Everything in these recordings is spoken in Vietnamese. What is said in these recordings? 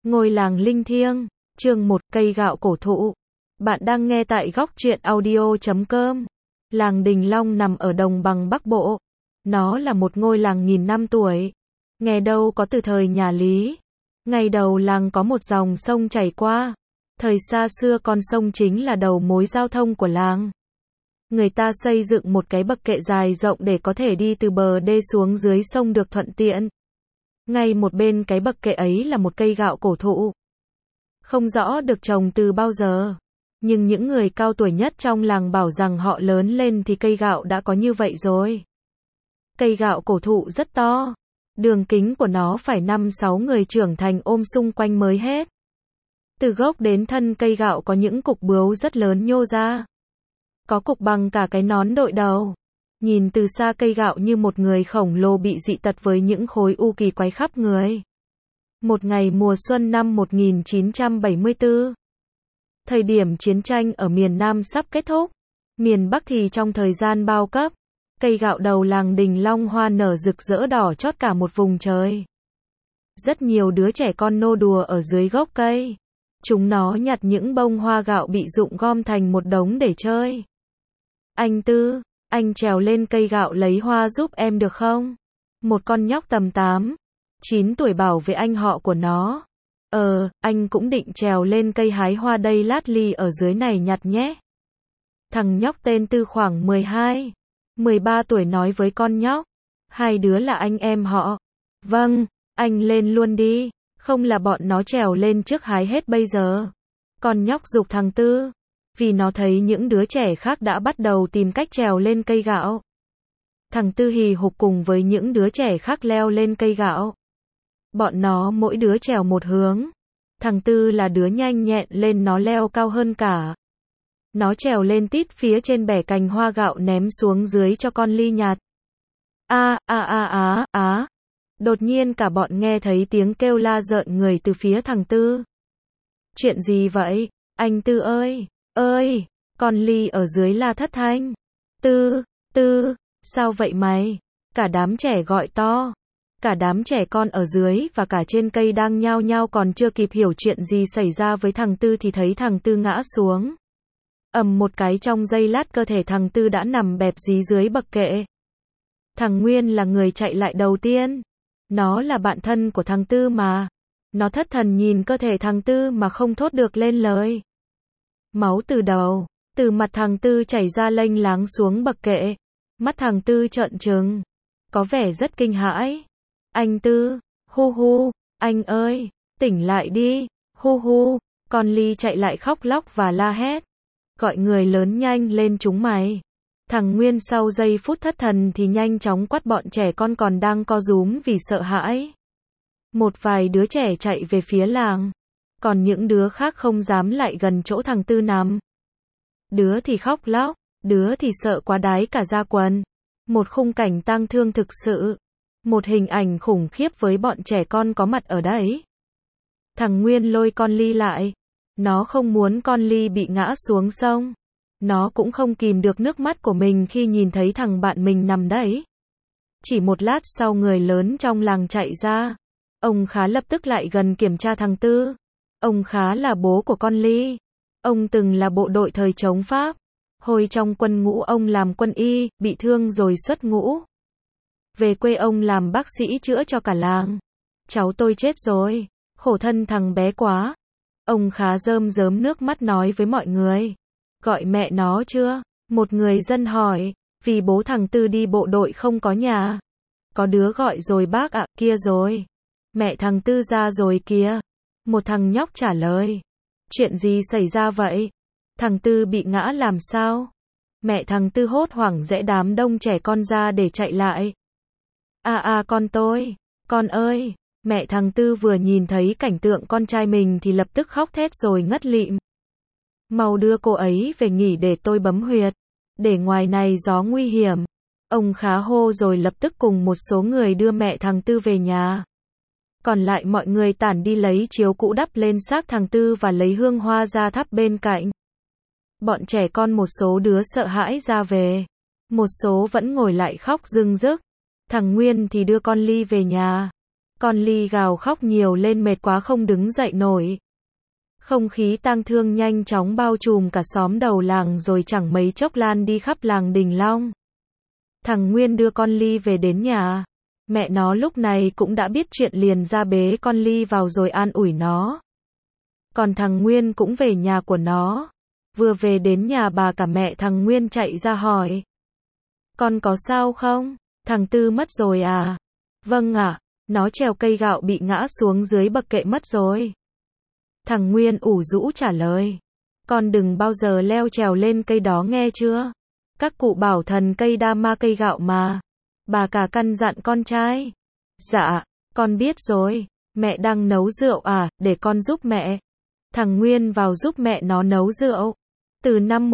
Ngôi làng linh thiêng, chương 1, cây gạo cổ thụ. Bạn đang nghe tại góc truyện audio.com. Làng Đình Long nằm ở đồng bằng Bắc Bộ. Nó là một ngôi làng nghìn năm tuổi. Nghe đâu có từ thời nhà Lý. Ngày đầu làng có một dòng sông chảy qua. Thời xa xưa con sông chính là đầu mối giao thông của làng. Người ta xây dựng một cái bậc kệ dài rộng để có thể đi từ bờ đê xuống dưới sông được thuận tiện. Ngay một bên cái bậc kệ ấy là một cây gạo cổ thụ. Không rõ được trồng từ bao giờ, nhưng những người cao tuổi nhất trong làng bảo rằng họ lớn lên thì cây gạo đã có như vậy rồi. Cây gạo cổ thụ rất to, đường kính của nó phải 5-6 người trưởng thành ôm xung quanh mới hết. Từ gốc đến thân cây gạo có những cục bướu rất lớn nhô ra. Có cục bằng cả cái nón đội đầu. Nhìn từ xa cây gạo như một người khổng lồ bị dị tật với những khối u kỳ quái khắp người. Một ngày mùa xuân năm 1974. Thời điểm chiến tranh ở miền Nam sắp kết thúc. Miền Bắc thì trong thời gian bao cấp. Cây gạo đầu làng Đình Long hoa nở rực rỡ đỏ chót cả một vùng trời. Rất nhiều đứa trẻ con nô đùa ở dưới gốc cây. Chúng nó nhặt những bông hoa gạo bị rụng gom thành một đống để chơi. Anh Tư, anh trèo lên cây gạo lấy hoa giúp em được không? Một con nhóc tầm 8-9 tuổi bảo với anh họ của nó. Anh cũng định trèo lên cây hái hoa đây, lát ly ở dưới này nhặt nhé. Thằng nhóc tên Tư khoảng 12-13 tuổi nói với con nhóc. Hai đứa là anh em họ. Vâng, anh lên luôn đi, không là bọn nó trèo lên trước hái hết bây giờ. Con nhóc giục thằng Tư. Vì nó thấy những đứa trẻ khác đã bắt đầu tìm cách trèo lên cây gạo. Thằng Tư hì hục cùng với những đứa trẻ khác leo lên cây gạo. Bọn nó mỗi đứa trèo một hướng. Thằng Tư là đứa nhanh nhẹn lên, nó leo cao hơn cả. Nó trèo lên tít phía trên bẻ cành hoa gạo ném xuống dưới cho con ly nhặt. Đột nhiên cả bọn nghe thấy tiếng kêu la rợn người từ phía thằng Tư. Chuyện gì vậy? Anh Tư ơi! Con ly ở dưới la thất thanh. Tư, sao vậy mày? Cả đám trẻ gọi to. Cả đám trẻ con ở dưới và cả trên cây đang nhao nhao, còn chưa kịp hiểu chuyện gì xảy ra với thằng Tư thì thấy thằng Tư ngã xuống. Ầm một cái, trong giây lát cơ thể thằng Tư đã nằm bẹp dí dưới bậc kệ. Thằng Nguyên là người chạy lại đầu tiên. Nó là bạn thân của thằng Tư mà. Nó thất thần nhìn cơ thể thằng Tư mà không thốt được lên lời. Máu từ mặt thằng Tư chảy ra lênh láng xuống bậc kệ. Mắt thằng Tư trợn trừng, có vẻ rất kinh hãi. Anh Tư, hu, anh ơi, tỉnh lại đi, hu. Con ly chạy lại khóc lóc và la hét. Gọi người lớn nhanh lên chúng mày. Thằng Nguyên sau giây phút thất thần thì nhanh chóng quát bọn trẻ con còn đang co rúm vì sợ hãi. Một vài đứa trẻ chạy về phía làng. Còn những đứa khác không dám lại gần chỗ thằng Tư nằm. Đứa thì khóc lóc, đứa thì sợ quá đái cả da quần. Một khung cảnh tang thương thực sự. Một hình ảnh khủng khiếp với bọn trẻ con có mặt ở đấy. Thằng Nguyên lôi con ly lại. Nó không muốn con ly bị ngã xuống sông. Nó cũng không kìm được nước mắt của mình khi nhìn thấy thằng bạn mình nằm đấy. Chỉ một lát sau, người lớn trong làng chạy ra. Ông Khá lập tức lại gần kiểm tra thằng Tư. Ông Khá là bố của con ly. Ông từng là bộ đội thời chống Pháp. Hồi trong quân ngũ ông làm quân y, bị thương rồi xuất ngũ. Về quê ông làm bác sĩ chữa cho cả làng. Cháu tôi chết rồi, khổ thân thằng bé quá. Ông Khá rơm rớm nước mắt nói với mọi người. Gọi mẹ nó chưa? Một người dân hỏi, vì bố thằng Tư đi bộ đội không có nhà. Có đứa gọi rồi bác ạ, kia rồi. Mẹ thằng Tư ra rồi kìa. Một thằng nhóc trả lời. Chuyện gì xảy ra vậy? Thằng Tư bị ngã làm sao? Mẹ thằng Tư hốt hoảng rẽ đám đông trẻ con ra để chạy lại. Con tôi, con ơi. Mẹ thằng Tư vừa nhìn thấy cảnh tượng con trai mình thì lập tức khóc thét rồi ngất lịm. Mau đưa cô ấy về nghỉ để tôi bấm huyệt. Để ngoài này gió nguy hiểm. Ông Khá hô rồi lập tức cùng một số người đưa mẹ thằng Tư về nhà. Còn lại mọi người tản đi lấy chiếu cũ đắp lên xác thằng Tư và lấy hương hoa ra thắp bên cạnh. Bọn trẻ con một số đứa sợ hãi ra về. Một số vẫn ngồi lại khóc rưng rức. Thằng Nguyên thì đưa con ly về nhà. Con Ly gào khóc nhiều lên mệt quá không đứng dậy nổi. Không khí tang thương nhanh chóng bao trùm cả xóm đầu làng rồi chẳng mấy chốc lan đi khắp làng Đình Long. Thằng Nguyên đưa con Ly về đến nhà. Mẹ nó lúc này cũng đã biết chuyện liền ra bế con Ly vào rồi an ủi nó. Còn thằng Nguyên cũng về nhà của nó. Vừa về đến nhà bà cả mẹ thằng Nguyên chạy ra hỏi. Con có sao không? Thằng Tư mất rồi à? Vâng ạ, nó trèo cây gạo bị ngã xuống dưới bậc kệ mất rồi. Thằng Nguyên ủ rũ trả lời. Con đừng bao giờ leo trèo lên cây đó nghe chưa? Các cụ bảo thần cây đa ma cây gạo mà. Bà cả căn dặn con trai. Dạ, con biết rồi. Mẹ đang nấu rượu à, để con giúp mẹ. Thằng Nguyên vào giúp mẹ nó nấu rượu. Từ năm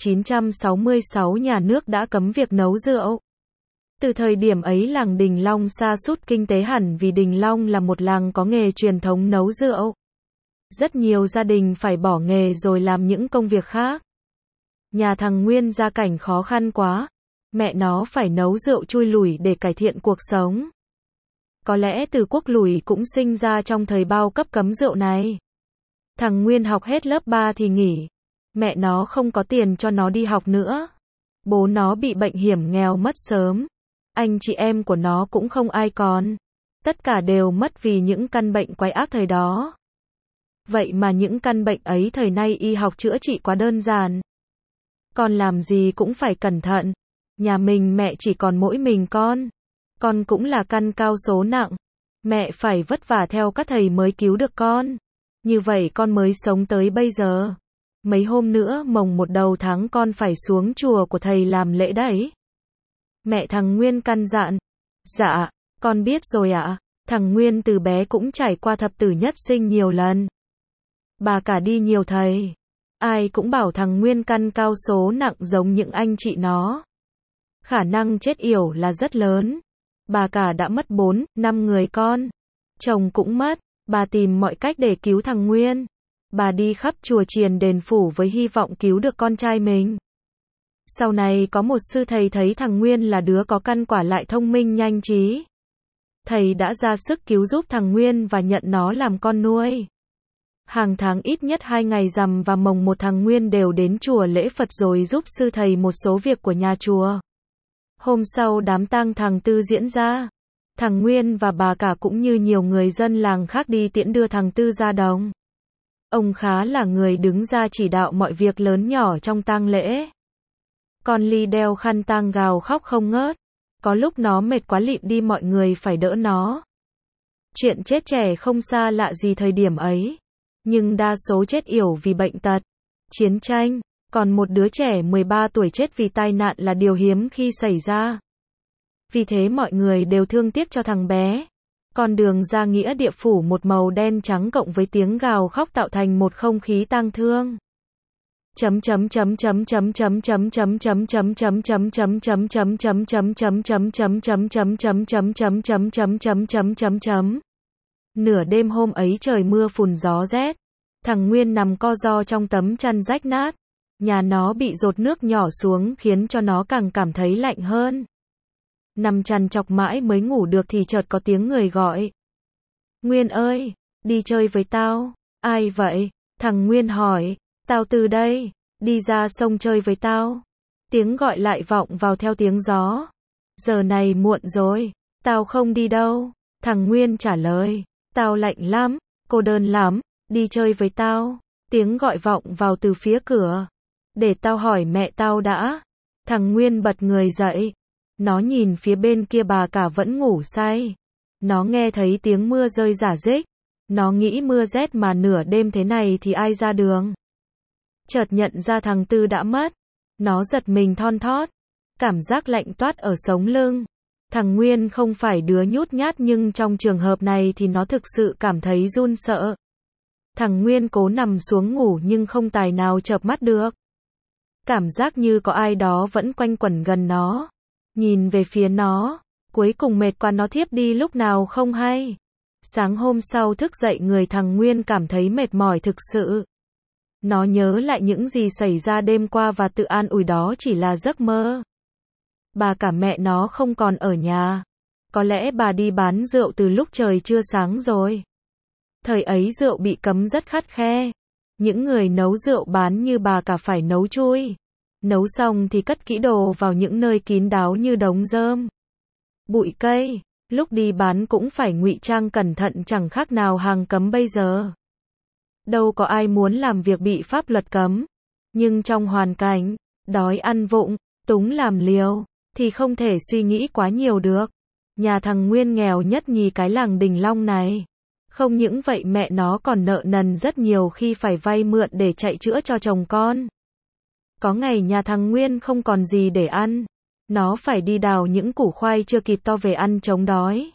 1966 nhà nước đã cấm việc nấu rượu. Từ thời điểm ấy làng Đình Long sa sút kinh tế hẳn vì Đình Long là một làng có nghề truyền thống nấu rượu. Rất nhiều gia đình phải bỏ nghề rồi làm những công việc khác. Nhà thằng Nguyên gia cảnh khó khăn quá. Mẹ nó phải nấu rượu chui lủi để cải thiện cuộc sống. Có lẽ từ quốc lủi cũng sinh ra trong thời bao cấp cấm rượu này. Thằng Nguyên học hết lớp 3 thì nghỉ. Mẹ nó không có tiền cho nó đi học nữa. Bố nó bị bệnh hiểm nghèo mất sớm. Anh chị em của nó cũng không ai còn. Tất cả đều mất vì những căn bệnh quái ác thời đó. Vậy mà những căn bệnh ấy thời nay y học chữa trị quá đơn giản. Con làm gì cũng phải cẩn thận. Nhà mình mẹ chỉ còn mỗi mình con. Con cũng là căn cao số nặng. Mẹ phải vất vả theo các thầy mới cứu được con. Như vậy con mới sống tới bây giờ. Mấy hôm nữa mồng 1 đầu tháng con phải xuống chùa của thầy làm lễ đấy. Mẹ thằng Nguyên căn dặn. Dạ, con biết rồi ạ. Thằng Nguyên từ bé cũng trải qua thập tử nhất sinh nhiều lần. Bà cả đi nhiều thầy. Ai cũng bảo thằng Nguyên căn cao số nặng giống những anh chị nó. Khả năng chết yểu là rất lớn. Bà cả đã mất 4, 5 người con. Chồng cũng mất. Bà tìm mọi cách để cứu thằng Nguyên. Bà đi khắp chùa chiền đền phủ với hy vọng cứu được con trai mình. Sau này có một sư thầy thấy thằng Nguyên là đứa có căn quả lại thông minh nhanh trí. Thầy đã ra sức cứu giúp thằng Nguyên và nhận nó làm con nuôi. Hàng tháng ít nhất 2 ngày rằm và mồng 1 thằng Nguyên đều đến chùa lễ Phật rồi giúp sư thầy một số việc của nhà chùa. Hôm sau đám tang thằng Tư diễn ra. Thằng Nguyên và bà cả cũng như nhiều người dân làng khác đi tiễn đưa thằng Tư ra đồng. Ông Khá là người đứng ra chỉ đạo mọi việc lớn nhỏ trong tang lễ. Con Ly đeo khăn tang gào khóc không ngớt. Có lúc nó mệt quá lịm đi mọi người phải đỡ nó. Chuyện chết trẻ không xa lạ gì thời điểm ấy. Nhưng đa số chết yểu vì bệnh tật, chiến tranh. Còn một đứa trẻ 13 tuổi chết vì tai nạn là điều hiếm khi xảy ra. Vì thế mọi người đều thương tiếc cho thằng bé. Con đường ra nghĩa địa phủ một màu đen trắng cộng với tiếng gào khóc tạo thành một không khí tang thương. Nửa đêm hôm ấy trời mưa phùn gió rét. Thằng Nguyên nằm co ro trong tấm chăn rách nát. Nhà nó bị dột nước nhỏ xuống khiến cho nó càng cảm thấy lạnh hơn. Nằm chằn chọc mãi mới ngủ được thì chợt có tiếng người gọi. Nguyên ơi, đi chơi với tao. Ai vậy? Thằng Nguyên hỏi. Tao Từ đây, đi ra sông chơi với tao. Tiếng gọi lại vọng vào theo tiếng gió. Giờ này muộn rồi, tao không đi đâu. Thằng Nguyên trả lời. Tao lạnh lắm, cô đơn lắm, đi chơi với tao. Tiếng gọi vọng vào từ phía cửa. Để tao hỏi mẹ tao đã. Thằng Nguyên bật người dậy. Nó nhìn phía bên kia bà cả vẫn ngủ say. Nó nghe thấy tiếng mưa rơi rả rích. Nó nghĩ mưa rét mà nửa đêm thế này thì ai ra đường. Chợt nhận ra thằng Tư đã mất. Nó giật mình thon thót. Cảm giác lạnh toát ở sống lưng. Thằng Nguyên không phải đứa nhút nhát nhưng trong trường hợp này thì nó thực sự cảm thấy run sợ. Thằng Nguyên cố nằm xuống ngủ nhưng không tài nào chợp mắt được. Cảm giác như có ai đó vẫn quanh quẩn gần nó. Nhìn về phía nó. Cuối cùng mệt quá nó thiếp đi lúc nào không hay. Sáng hôm sau thức dậy người thằng Nguyên cảm thấy mệt mỏi thực sự. Nó nhớ lại những gì xảy ra đêm qua và tự an ủi đó chỉ là giấc mơ. Bà cả mẹ nó không còn ở nhà. Có lẽ bà đi bán rượu từ lúc trời chưa sáng rồi. Thời ấy rượu bị cấm rất khắt khe. Những người nấu rượu bán như bà cả phải nấu chui. Nấu xong thì cất kỹ đồ vào những nơi kín đáo như đống rơm, bụi cây. Lúc đi bán cũng phải ngụy trang cẩn thận, chẳng khác nào hàng cấm bây giờ. Đâu có ai muốn làm việc bị pháp luật cấm. Nhưng trong hoàn cảnh đói ăn vụng, túng làm liều, thì không thể suy nghĩ quá nhiều được. Nhà thằng Nguyên nghèo nhất nhì cái làng Đình Long này. Không những vậy mẹ nó còn nợ nần rất nhiều khi phải vay mượn để chạy chữa cho chồng con. Có ngày nhà thằng Nguyên không còn gì để ăn. Nó phải đi đào những củ khoai chưa kịp to về ăn chống đói.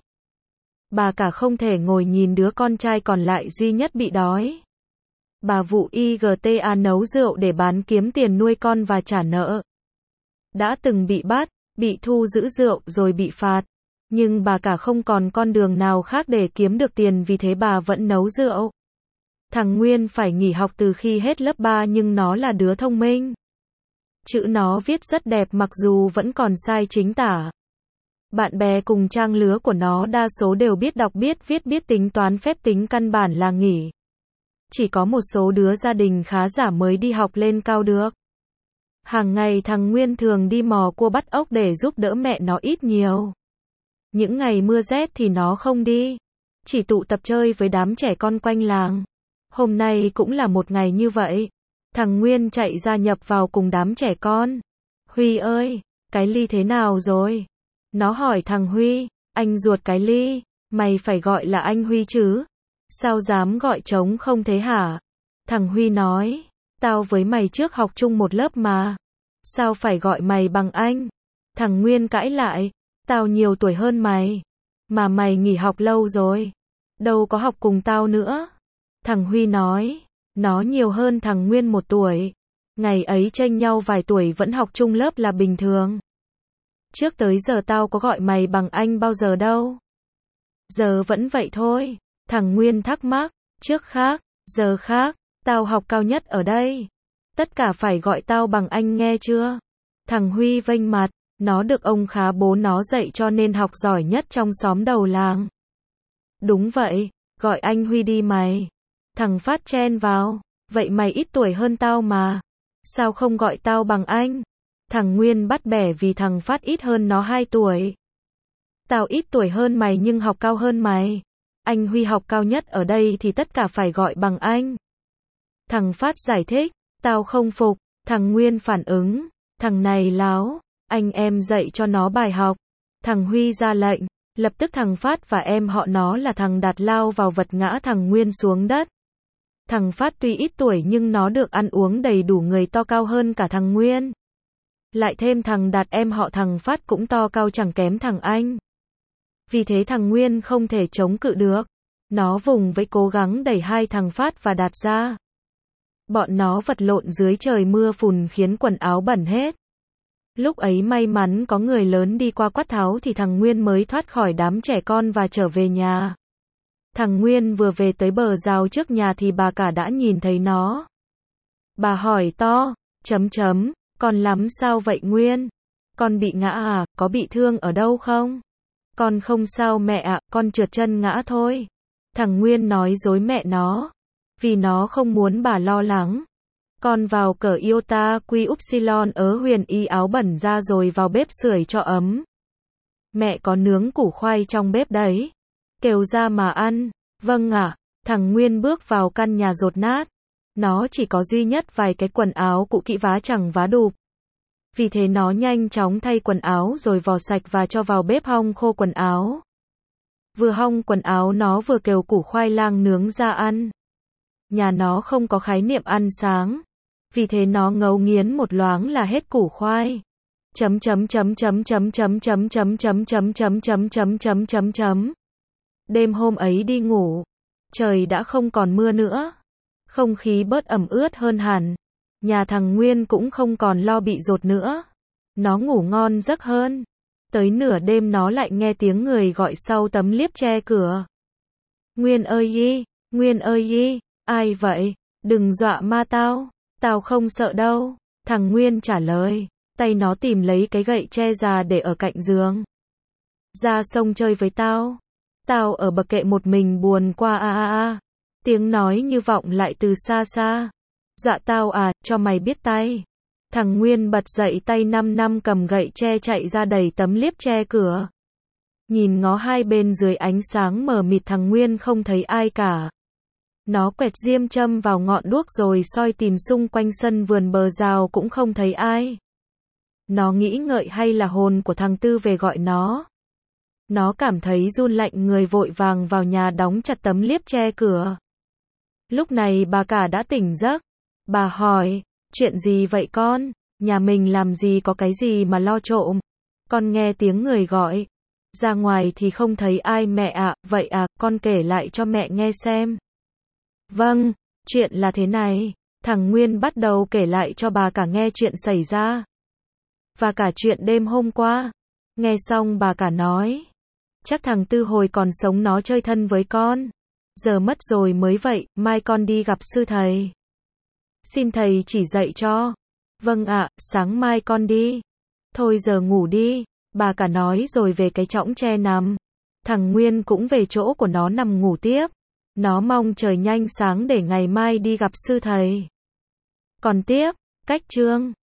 Bà cả không thể ngồi nhìn đứa con trai còn lại duy nhất bị đói. Bà vụ IGTA nấu rượu để bán kiếm tiền nuôi con và trả nợ. Đã từng bị bắt, bị thu giữ rượu rồi bị phạt. Nhưng bà cả không còn con đường nào khác để kiếm được tiền, vì thế bà vẫn nấu rượu. Thằng Nguyên phải nghỉ học từ khi hết lớp 3 nhưng nó là đứa thông minh. Chữ nó viết rất đẹp mặc dù vẫn còn sai chính tả. Bạn bè cùng trang lứa của nó đa số đều biết đọc biết viết biết tính toán phép tính căn bản là nghỉ. Chỉ có một số đứa gia đình khá giả mới đi học lên cao được. Hàng ngày thằng Nguyên thường đi mò cua bắt ốc để giúp đỡ mẹ nó ít nhiều. Những ngày mưa rét thì nó không đi, chỉ tụ tập chơi với đám trẻ con quanh làng. Hôm nay cũng là một ngày như vậy. Thằng Nguyên chạy ra nhập vào cùng đám trẻ con. Huy ơi, cái Ly thế nào rồi? Nó hỏi thằng Huy, anh ruột cái Ly, mày phải gọi là anh Huy chứ? Sao dám gọi trống không thế hả? Thằng Huy nói, tao với mày trước học chung một lớp mà. Sao phải gọi mày bằng anh? Thằng Nguyên cãi lại, tao nhiều tuổi hơn mày. Mà mày nghỉ học lâu rồi. Đâu có học cùng tao nữa. Thằng Huy nói, nó nhiều hơn thằng Nguyên 1 tuổi. Ngày ấy chênh nhau vài tuổi vẫn học chung lớp là bình thường. Trước tới giờ tao có gọi mày bằng anh bao giờ đâu. Giờ vẫn vậy thôi. Thằng Nguyên thắc mắc, trước khác, giờ khác, tao học cao nhất ở đây. Tất cả phải gọi tao bằng anh nghe chưa? Thằng Huy vênh mặt, nó được ông khá bố nó dạy cho nên học giỏi nhất trong xóm đầu làng. Đúng vậy, gọi anh Huy đi mày. Thằng Phát chen vào, vậy mày ít tuổi hơn tao mà. Sao không gọi tao bằng anh? Thằng Nguyên bắt bẻ vì thằng Phát ít hơn nó 2 tuổi. Tao ít tuổi hơn mày nhưng học cao hơn mày. Anh Huy học cao nhất ở đây thì tất cả phải gọi bằng anh. Thằng Phát giải thích, tao không phục. Thằng Nguyên phản ứng, thằng này láo, anh em dạy cho nó bài học. Thằng Huy ra lệnh, lập tức thằng Phát và em họ nó là thằng Đạt lao vào vật ngã thằng Nguyên xuống đất. Thằng Phát tuy ít tuổi nhưng nó được ăn uống đầy đủ, người to cao hơn cả thằng Nguyên. Lại thêm thằng Đạt em họ thằng Phát cũng to cao chẳng kém thằng anh. Vì thế thằng Nguyên không thể chống cự được. Nó vùng vẫy cố gắng đẩy hai thằng Phát và Đạt ra. Bọn nó vật lộn dưới trời mưa phùn khiến quần áo bẩn hết. Lúc ấy may mắn có người lớn đi qua quát tháo thì thằng Nguyên mới thoát khỏi đám trẻ con và trở về nhà. Thằng Nguyên vừa về tới bờ rào trước nhà thì bà cả đã nhìn thấy nó. Bà hỏi to, con lắm sao vậy Nguyên? Con bị ngã à, có bị thương ở đâu không? Con không sao mẹ ạ, con trượt chân ngã thôi. Thằng Nguyên nói dối mẹ nó, vì nó không muốn bà lo lắng. Con vào cởi iota quy upsilon ớ huyền y áo bẩn ra rồi vào bếp sưởi cho ấm. Mẹ có nướng củ khoai trong bếp đấy. Kêu ra mà ăn. Vâng ạ. Thằng Nguyên bước vào căn nhà dột nát. Nó chỉ có duy nhất vài cái quần áo cũ kỹ vá chẳng vá đụp. Vì thế nó nhanh chóng thay quần áo rồi vò sạch và cho vào bếp hong khô quần áo. Vừa hong quần áo nó vừa kêu củ khoai lang nướng ra ăn. Nhà nó không có khái niệm ăn sáng. Vì thế nó ngấu nghiến một loáng là hết củ khoai. Đêm hôm ấy đi ngủ, trời đã không còn mưa nữa. Không khí bớt ẩm ướt hơn hẳn. Nhà thằng Nguyên cũng không còn lo bị dột nữa. Nó ngủ ngon giấc hơn. Tới nửa đêm nó lại nghe tiếng người gọi sau tấm liếp che cửa. Nguyên ơi yi, Nguyên ơi yi, ai vậy? Đừng dọa ma tao. Tao không sợ đâu. Thằng Nguyên trả lời. Tay nó tìm lấy cái gậy tre già để ở cạnh giường. Ra sông chơi với tao. Tao ở bờ kệ một mình buồn quá a. Tiếng nói như vọng lại từ xa xa. Dọa tao à, cho mày biết tay. Thằng Nguyên bật dậy, tay 5 năm cầm gậy tre chạy ra đẩy tấm liếp che cửa. Nhìn ngó hai bên dưới ánh sáng mờ mịt, thằng Nguyên không thấy ai cả. Nó quẹt diêm châm vào ngọn đuốc rồi soi tìm xung quanh sân vườn bờ rào cũng không thấy ai. Nó nghĩ ngợi hay là hồn của thằng Tư về gọi nó. Nó cảm thấy run lạnh người, vội vàng vào nhà đóng chặt tấm liếp che cửa. Lúc này bà cả đã tỉnh giấc. Bà hỏi, chuyện gì vậy con? Nhà mình làm gì có cái gì mà lo trộm? Con nghe tiếng người gọi. Ra ngoài thì không thấy ai mẹ ạ. Vậy à, con kể lại cho mẹ nghe xem. Vâng, chuyện là thế này. Thằng Nguyên bắt đầu kể lại cho bà cả nghe chuyện xảy ra. Và cả chuyện đêm hôm qua. Nghe xong bà cả nói. Chắc thằng Tư hồi còn sống nó chơi thân với con. Giờ mất rồi mới vậy, mai con đi gặp sư thầy. Xin thầy chỉ dạy cho. Vâng ạ, sáng mai con đi. Thôi giờ ngủ đi. Bà cả nói rồi về cái chõng tre nằm. Thằng Nguyên cũng về chỗ của nó nằm ngủ tiếp. Nó mong trời nhanh sáng để ngày mai đi gặp sư thầy. Còn tiếp, cách chương